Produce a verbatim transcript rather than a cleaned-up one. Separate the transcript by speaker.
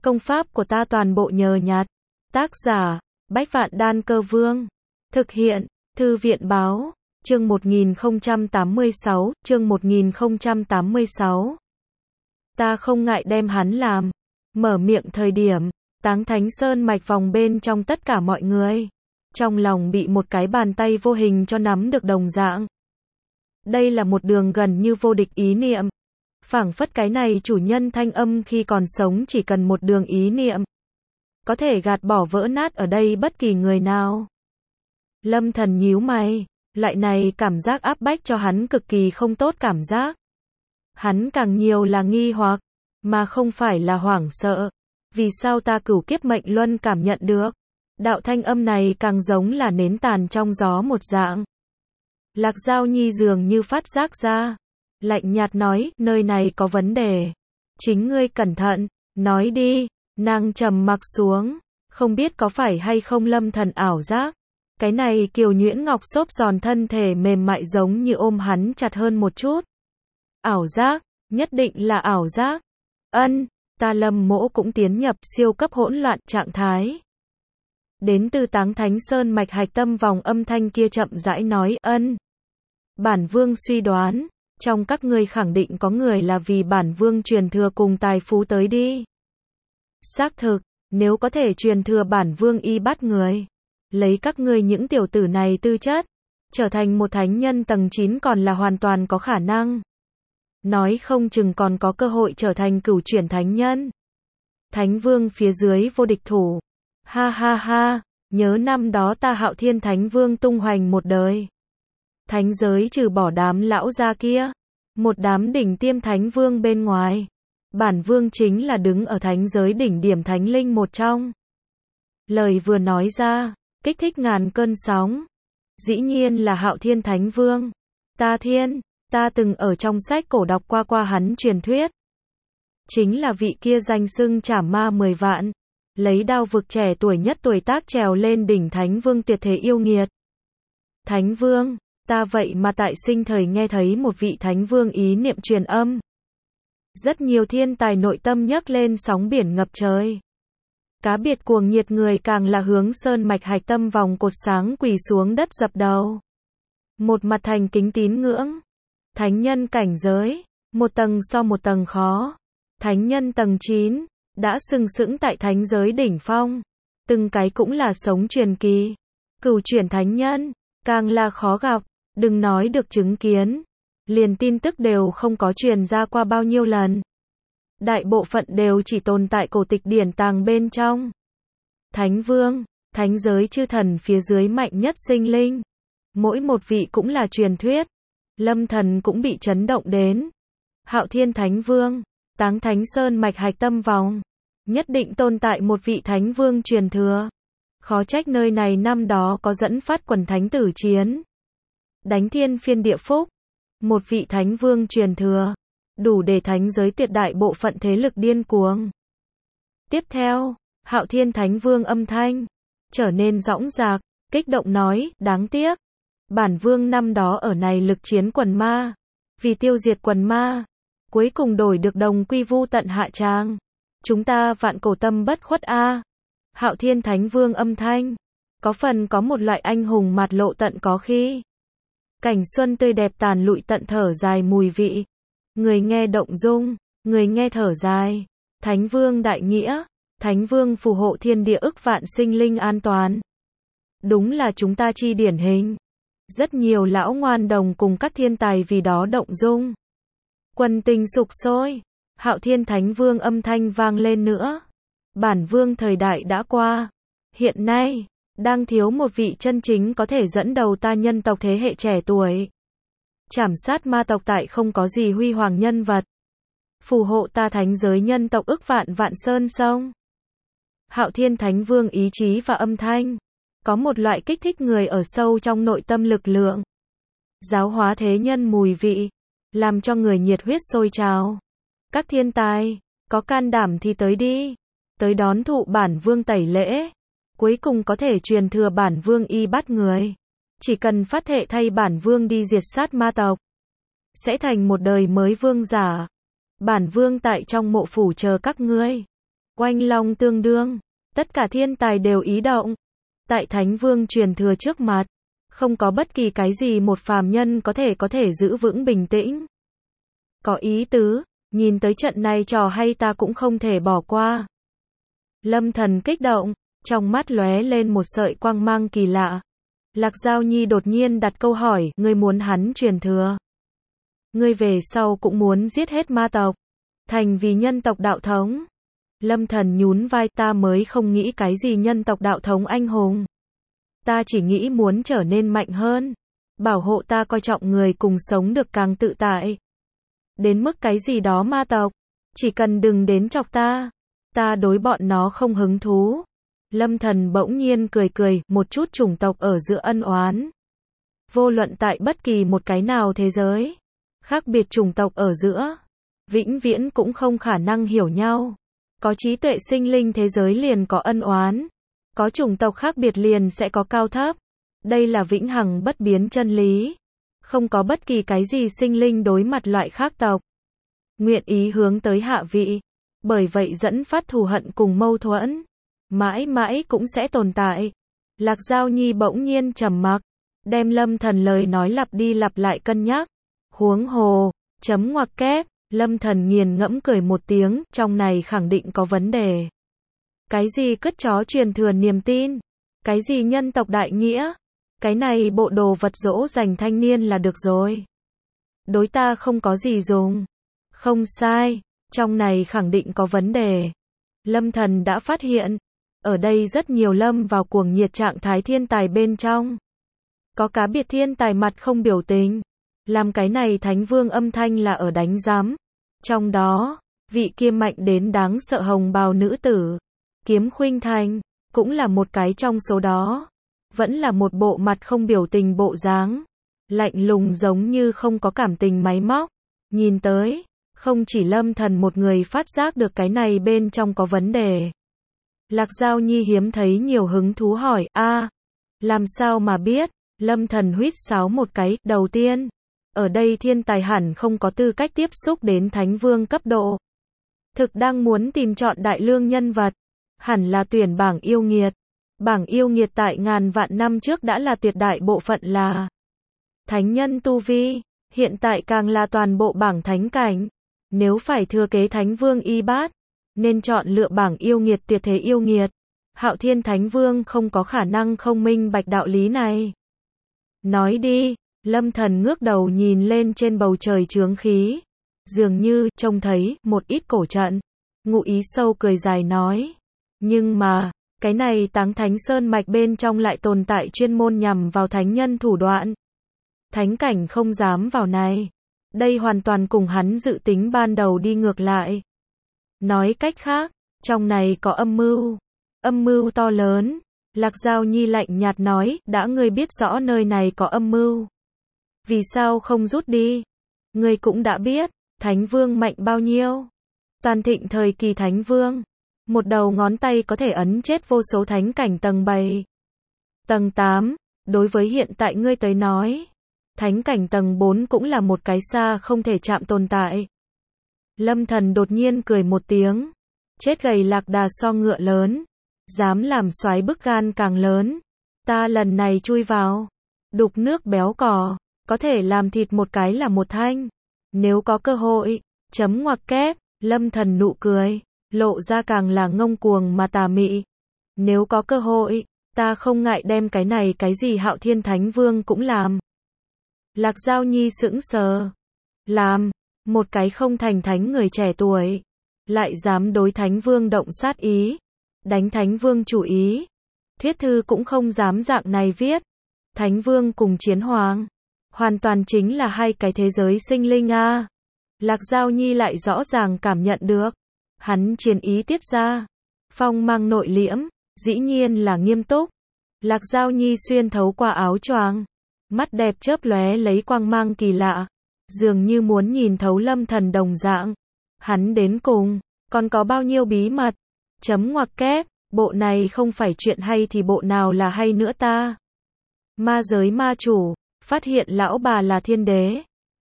Speaker 1: Công pháp của ta toàn bộ nhờ nhặt. Tác giả, Bách Vạn Đan Cơ Vương. Thực hiện, Thư viện báo, chương một nghìn không trăm tám mươi sáu, chương một nghìn không trăm tám mươi sáu. Ta không ngại đem hắn làm. Mở miệng thời điểm, Táng Thánh Sơn mạch vòng bên trong tất cả mọi người. Trong lòng bị một cái bàn tay vô hình cho nắm được đồng dạng. Đây là một đường gần như vô địch ý niệm. Phảng phất cái này chủ nhân thanh âm khi còn sống chỉ cần một đường ý niệm. Có thể gạt bỏ vỡ nát ở đây bất kỳ người nào. Lâm Thần nhíu mày, loại này cảm giác áp bách cho hắn cực kỳ không tốt cảm giác. Hắn càng nhiều là nghi hoặc, mà không phải là hoảng sợ. Vì sao ta cửu kiếp mệnh luân cảm nhận được? Đạo thanh âm này càng giống là nến tàn trong gió một dạng. Lạc Giao Nhi dường như phát giác ra. Lạnh nhạt nói, nơi này có vấn đề. Chính ngươi cẩn thận, nói đi. Nàng trầm mặc xuống, không biết có phải hay không Lâm Thần ảo giác. Cái này Kiều Nhuyễn Ngọc xốp giòn thân thể mềm mại giống như ôm hắn chặt hơn một chút. Ảo giác, nhất định là ảo giác. Ân, ta Lâm Mỗ cũng tiến nhập siêu cấp hỗn loạn trạng thái. Đến từ Táng Thánh Sơn mạch hạch tâm vòng âm thanh kia chậm rãi nói, ân. Bản vương suy đoán, trong các ngươi khẳng định có người là vì bản vương truyền thừa cùng tài phú tới đi. Xác thực, nếu có thể truyền thừa bản vương y bắt người, lấy các ngươi những tiểu tử này tư chất, trở thành một thánh nhân tầng chín còn là hoàn toàn có khả năng. Nói không chừng còn có cơ hội trở thành cửu chuyển thánh nhân. Thánh vương phía dưới vô địch thủ. Ha ha ha, nhớ năm đó ta Hạo Thiên Thánh Vương tung hoành một đời. Thánh giới trừ bỏ đám lão gia kia, một đám đỉnh tiêm thánh vương bên ngoài. Bản vương chính là đứng ở thánh giới đỉnh điểm thánh linh một trong. Lời vừa nói ra, kích thích ngàn cơn sóng. Dĩ nhiên là Hạo Thiên Thánh Vương. Ta thiên, ta từng ở trong sách cổ đọc qua qua hắn truyền thuyết. Chính là vị kia danh xưng trảm ma mười vạn. Lấy đao vực trẻ tuổi nhất tuổi tác trèo lên đỉnh Thánh Vương tuyệt thế yêu nghiệt. Thánh Vương, ta vậy mà tại sinh thời nghe thấy một vị Thánh Vương ý niệm truyền âm. Rất nhiều thiên tài nội tâm nhấc lên sóng biển ngập trời. Cá biệt cuồng nhiệt người càng là hướng sơn mạch hạch tâm vòng cột sáng quỳ xuống đất dập đầu. Một mặt thành kính tín ngưỡng. Thánh nhân cảnh giới, một tầng so một tầng khó. Thánh nhân tầng chín, đã sừng sững tại thánh giới đỉnh phong. Từng cái cũng là sống truyền kỳ. Cửu chuyển thánh nhân, càng là khó gặp, đừng nói được chứng kiến. Liền tin tức đều không có truyền ra qua bao nhiêu lần. Đại bộ phận đều chỉ tồn tại cổ tịch điển tàng bên trong. Thánh Vương, thánh giới chư thần phía dưới mạnh nhất sinh linh. Mỗi một vị cũng là truyền thuyết. Lâm Thần cũng bị chấn động đến. Hạo Thiên Thánh Vương, Táng Thánh Sơn mạch hạch tâm vòng. Nhất định tồn tại một vị Thánh Vương truyền thừa. Khó trách nơi này năm đó có dẫn phát quần thánh tử chiến. Đánh thiên phiên địa phúc. Một vị Thánh Vương truyền thừa, đủ để thánh giới tuyệt đại bộ phận thế lực điên cuồng. Tiếp theo, Hạo Thiên Thánh Vương âm thanh trở nên dõng dạc, kích động nói, đáng tiếc. Bản vương năm đó ở này lực chiến quần ma, vì tiêu diệt quần ma, cuối cùng đổi được đồng quy vu tận hạ tràng. Chúng ta vạn cổ tâm bất khuất a. Hạo Thiên Thánh Vương âm thanh, có phần có một loại anh hùng mặt lộ tận có khi. Cảnh xuân tươi đẹp tàn lụi tận thở dài mùi vị. Người nghe động dung, người nghe thở dài. Thánh Vương đại nghĩa, Thánh Vương phù hộ thiên địa ức vạn sinh linh an toàn. Đúng là chúng ta chi điển hình. Rất nhiều lão ngoan đồng cùng các thiên tài vì đó động dung. Quần tình sục sôi. Hạo Thiên Thánh Vương âm thanh vang lên nữa. Bản vương thời đại đã qua. Hiện nay, đang thiếu một vị chân chính có thể dẫn đầu ta nhân tộc thế hệ trẻ tuổi. Trảm sát ma tộc tại không có gì huy hoàng nhân vật. Phù hộ ta thánh giới nhân tộc ức vạn vạn sơn sông. Hạo Thiên Thánh Vương ý chí và âm thanh. Có một loại kích thích người ở sâu trong nội tâm lực lượng. Giáo hóa thế nhân mùi vị. Làm cho người nhiệt huyết sôi trào. Các thiên tài, có can đảm thì tới đi. Tới đón thụ bản vương tẩy lễ. Cuối cùng có thể truyền thừa bản vương y bắt người. Chỉ cần phát thệ thay bản vương đi diệt sát ma tộc. Sẽ thành một đời mới vương giả. Bản vương tại trong mộ phủ chờ các ngươi. Oanh long tương đương, tất cả thiên tài đều ý động. Tại Thánh Vương truyền thừa trước mặt, không có bất kỳ cái gì một phàm nhân có thể có thể giữ vững bình tĩnh. Có ý tứ, nhìn tới trận này trò hay ta cũng không thể bỏ qua. Lâm Thần kích động, trong mắt lóe lên một sợi quang mang kỳ lạ. Lạc Giao Nhi đột nhiên đặt câu hỏi, ngươi muốn hắn truyền thừa? Ngươi về sau cũng muốn giết hết ma tộc, thành vì nhân tộc đạo thống? Lâm Thần nhún vai, ta mới không nghĩ cái gì nhân tộc đạo thống anh hùng. Ta chỉ nghĩ muốn trở nên mạnh hơn, bảo hộ ta coi trọng người cùng sống được càng tự tại. Đến mức cái gì đó ma tộc, chỉ cần đừng đến chọc ta, ta đối bọn nó không hứng thú. Lâm Thần bỗng nhiên cười cười, một chút chủng tộc ở giữa ân oán. Vô luận tại bất kỳ một cái nào thế giới, khác biệt chủng tộc ở giữa, vĩnh viễn cũng không khả năng hiểu nhau. Có trí tuệ sinh linh thế giới liền có ân oán, có chủng tộc khác biệt liền sẽ có cao thấp. Đây là vĩnh hằng bất biến chân lý. Không có bất kỳ cái gì sinh linh đối mặt loại khác tộc nguyện ý hướng tới hạ vị, bởi vậy dẫn phát thù hận cùng mâu thuẫn, mãi mãi cũng sẽ tồn tại. Lạc Giao Nhi bỗng nhiên trầm mặc, đem Lâm Thần lời nói lặp đi lặp lại cân nhắc. Huống hồ, chấm ngoặc kép, Lâm Thần nghiền ngẫm cười một tiếng, trong này khẳng định có vấn đề. Cái gì cứt chó truyền thừa niềm tin? Cái gì nhân tộc đại nghĩa? Cái này bộ đồ vật dỗ dành thanh niên là được rồi. Đối ta không có gì dùng. Không sai, trong này khẳng định có vấn đề. Lâm Thần đã phát hiện, ở đây rất nhiều lâm vào cuồng nhiệt trạng thái thiên tài bên trong. Có cá biệt thiên tài mặt không biểu tình. Làm cái này Thánh Vương âm thanh là ở đánh giám. Trong đó, vị kia mạnh đến đáng sợ hồng bào nữ tử, Kiếm Khuynh Thành, cũng là một cái trong số đó. Vẫn là một bộ mặt không biểu tình bộ dáng, lạnh lùng giống như không có cảm tình máy móc. Nhìn tới, không chỉ Lâm Thần một người phát giác được cái này bên trong có vấn đề. Lạc Giao Nhi hiếm thấy nhiều hứng thú hỏi, a, làm sao mà biết? Lâm Thần huýt sáo một cái, đầu tiên, ở đây thiên tài hẳn không có tư cách tiếp xúc đến Thánh Vương cấp độ. Thực đang muốn tìm chọn đại lương nhân vật, hẳn là tuyển bảng yêu nghiệt. Bảng yêu nghiệt tại ngàn vạn năm trước đã là tuyệt đại bộ phận là thánh nhân tu vi, hiện tại càng là toàn bộ bảng thánh cảnh. Nếu phải thừa kế Thánh Vương y bát, nên chọn lựa bảng yêu nghiệt tuyệt thế yêu nghiệt. Hạo Thiên Thánh Vương không có khả năng không minh bạch đạo lý này. Nói đi, Lâm Thần ngước đầu nhìn lên trên bầu trời chướng khí, dường như trông thấy một ít cổ trận. Ngụ Ý sâu cười dài nói, nhưng mà cái này Táng Thánh Sơn mạch bên trong lại tồn tại chuyên môn nhằm vào thánh nhân thủ đoạn. Thánh cảnh không dám vào này. Đây hoàn toàn cùng hắn dự tính ban đầu đi ngược lại. Nói cách khác, trong này có âm mưu. Âm mưu to lớn. Lạc Giao Nhi lạnh nhạt nói, đã ngươi biết rõ nơi này có âm mưu, vì sao không rút đi? Ngươi cũng đã biết, Thánh Vương mạnh bao nhiêu. Toàn thịnh thời kỳ Thánh Vương, một đầu ngón tay có thể ấn chết vô số thánh cảnh tầng bảy. Tầng tám, đối với hiện tại ngươi tới nói, thánh cảnh tầng bốn cũng là một cái xa không thể chạm tồn tại. Lâm Thần đột nhiên cười một tiếng, chết gầy lạc đà so ngựa lớn, dám làm xoáy bức gan càng lớn. Ta lần này chui vào, đục nước béo cò, có thể làm thịt một cái là một thanh. Nếu có cơ hội, chấm ngoặc kép, Lâm Thần nụ cười, lộ ra càng là ngông cuồng mà tà mị. Nếu có cơ hội, ta không ngại đem cái này cái gì Hạo Thiên Thánh Vương cũng làm. Lạc Giao Nhi sững sờ. Làm, một cái không thành thánh người trẻ tuổi, lại dám đối Thánh Vương động sát ý, đánh Thánh Vương chủ ý. Thiết thư cũng không dám dạng này viết. Thánh Vương cùng Chiến Hoàng, hoàn toàn chính là hai cái thế giới sinh linh a. À. Lạc Giao Nhi lại rõ ràng cảm nhận được, hắn chiến ý tiết ra, phong mang nội liễm, dĩ nhiên là nghiêm túc. Lạc Giao Nhi xuyên thấu qua áo choàng, mắt đẹp chớp lóe lấy quang mang kỳ lạ, dường như muốn nhìn thấu Lâm Thần đồng dạng. Hắn đến cùng, còn có bao nhiêu bí mật? Chấm ngoặc kép, bộ này không phải chuyện hay thì bộ nào là hay nữa ta? Ma giới ma chủ, phát hiện lão bà là thiên đế.